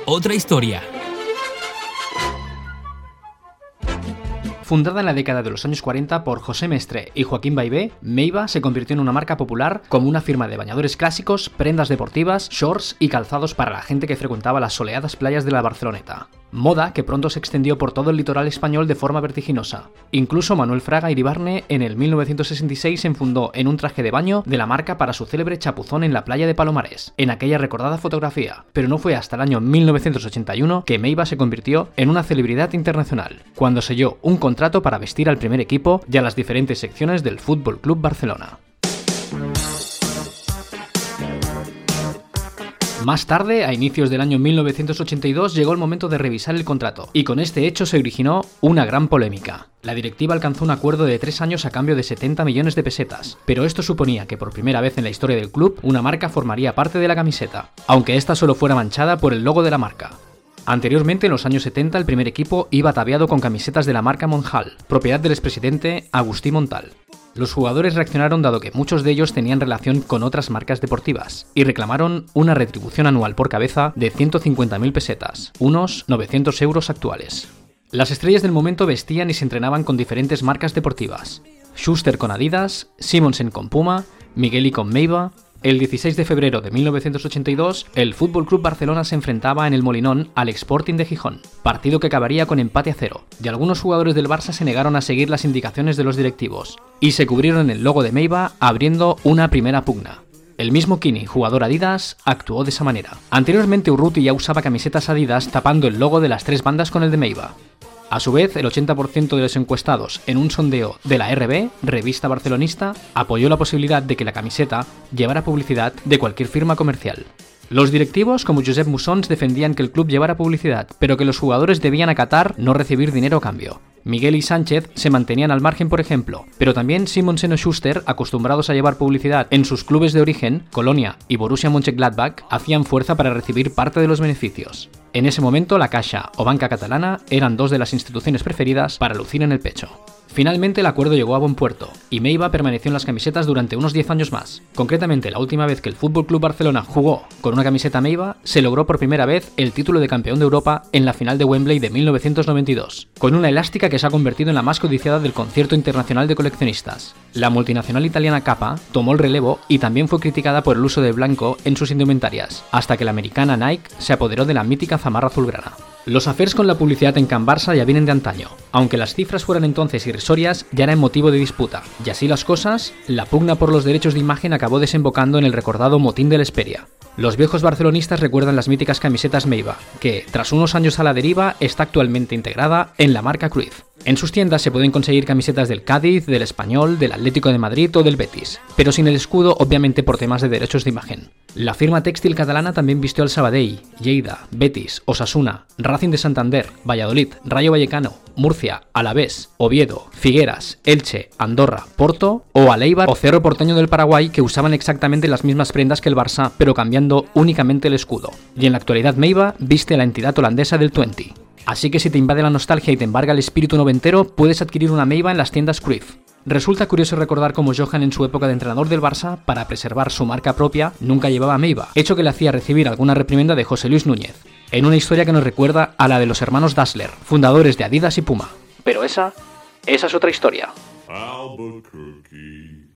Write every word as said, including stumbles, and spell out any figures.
otra historia. Fundada en la década de los años cuarenta por José Mestre y Joaquín Baivé, Meiba se convirtió en una marca popular como una firma de bañadores clásicos, prendas deportivas, shorts y calzados para la gente que frecuentaba las soleadas playas de la Barceloneta. Moda que pronto se extendió por todo el litoral español de forma vertiginosa. Incluso Manuel Fraga Iribarne en el mil novecientos sesenta y seis se enfundó en un traje de baño de la marca para su célebre chapuzón en la playa de Palomares, en aquella recordada fotografía. Pero no fue hasta el año mil novecientos ochenta y uno que Meiba se convirtió en una celebridad internacional, cuando selló un contrato para vestir al primer equipo y a las diferentes secciones del Fútbol Club Barcelona. Más tarde, a inicios del año mil novecientos ochenta y dos, llegó el momento de revisar el contrato, y con este hecho se originó una gran polémica. La directiva alcanzó un acuerdo de tres años a cambio de setenta millones de pesetas, pero esto suponía que por primera vez en la historia del club, una marca formaría parte de la camiseta, aunque esta solo fuera manchada por el logo de la marca. Anteriormente, en los años setenta, el primer equipo iba ataviado con camisetas de la marca Monjal, propiedad del expresidente Agustí Montal. Los jugadores reaccionaron dado que muchos de ellos tenían relación con otras marcas deportivas y reclamaron una retribución anual por cabeza de ciento cincuenta mil pesetas, unos novecientos euros actuales. Las estrellas del momento vestían y se entrenaban con diferentes marcas deportivas. Schuster con Adidas, Simonsen con Puma, Migueli con Meiba. El dieciséis de febrero de mil novecientos ochenta y dos, el F C Barcelona se enfrentaba en el Molinón al Sporting de Gijón, partido que acabaría con empate a cero, y algunos jugadores del Barça se negaron a seguir las indicaciones de los directivos, y se cubrieron el logo de Meiba abriendo una primera pugna. El mismo Kini, jugador Adidas, actuó de esa manera. Anteriormente Urruti ya usaba camisetas Adidas tapando el logo de las tres bandas con el de Meiba. A su vez, el ochenta por ciento de los encuestados en un sondeo de la R B, revista barcelonista, apoyó la posibilidad de que la camiseta llevara publicidad de cualquier firma comercial. Los directivos, como Josep Mussons, defendían que el club llevara publicidad, pero que los jugadores debían acatar no recibir dinero a cambio. Miguel y Sánchez se mantenían al margen, por ejemplo, pero también Simonsen o Schuster, acostumbrados a llevar publicidad en sus clubes de origen, Colonia y Borussia Mönchengladbach, hacían fuerza para recibir parte de los beneficios. En ese momento, la Caixa o Banca Catalana eran dos de las instituciones preferidas para lucir en el pecho. Finalmente el acuerdo llegó a buen puerto, y Meiba permaneció en las camisetas durante unos diez años más. Concretamente, la última vez que el F C Barcelona jugó con una camiseta Meiba, se logró por primera vez el título de campeón de Europa en la final de Wembley de mil novecientos noventa y dos, con una elástica que se ha convertido en la más codiciada del concierto internacional de coleccionistas. La multinacional italiana Kappa tomó el relevo y también fue criticada por el uso de blanco en sus indumentarias, hasta que la americana Nike se apoderó de la mítica zamarra azulgrana. Los affairs con la publicidad en Can Barça ya vienen de antaño. Aunque las cifras fueran entonces irrisorias, ya eran motivo de disputa. Y así las cosas, la pugna por los derechos de imagen acabó desembocando en el recordado motín de la Hesperia. Los viejos barcelonistas recuerdan las míticas camisetas Meiba, que, tras unos años a la deriva, está actualmente integrada en la marca Cruyff. En sus tiendas se pueden conseguir camisetas del Cádiz, del Español, del Atlético de Madrid o del Betis, pero sin el escudo, obviamente por temas de derechos de imagen. La firma textil catalana también vistió al Sabadell, Lleida, Betis, Osasuna, Racing de Santander, Valladolid, Rayo Vallecano, Murcia, Alavés, Oviedo, Figueras, Elche, Andorra, Porto o al Eibar o Cerro Porteño del Paraguay, que usaban exactamente las mismas prendas que el Barça, pero cambiando únicamente el escudo. Y en la actualidad Meiba viste a la entidad holandesa del Twente. Así que si te invade la nostalgia y te embarga el espíritu noventero, puedes adquirir una Meiba en las tiendas Cruyff. Resulta curioso recordar cómo Johan en su época de entrenador del Barça, para preservar su marca propia, nunca llevaba Meiba, hecho que le hacía recibir alguna reprimenda de José Luis Núñez, en una historia que nos recuerda a la de los hermanos Dassler, fundadores de Adidas y Puma. Pero esa, esa es otra historia. Albuquerque.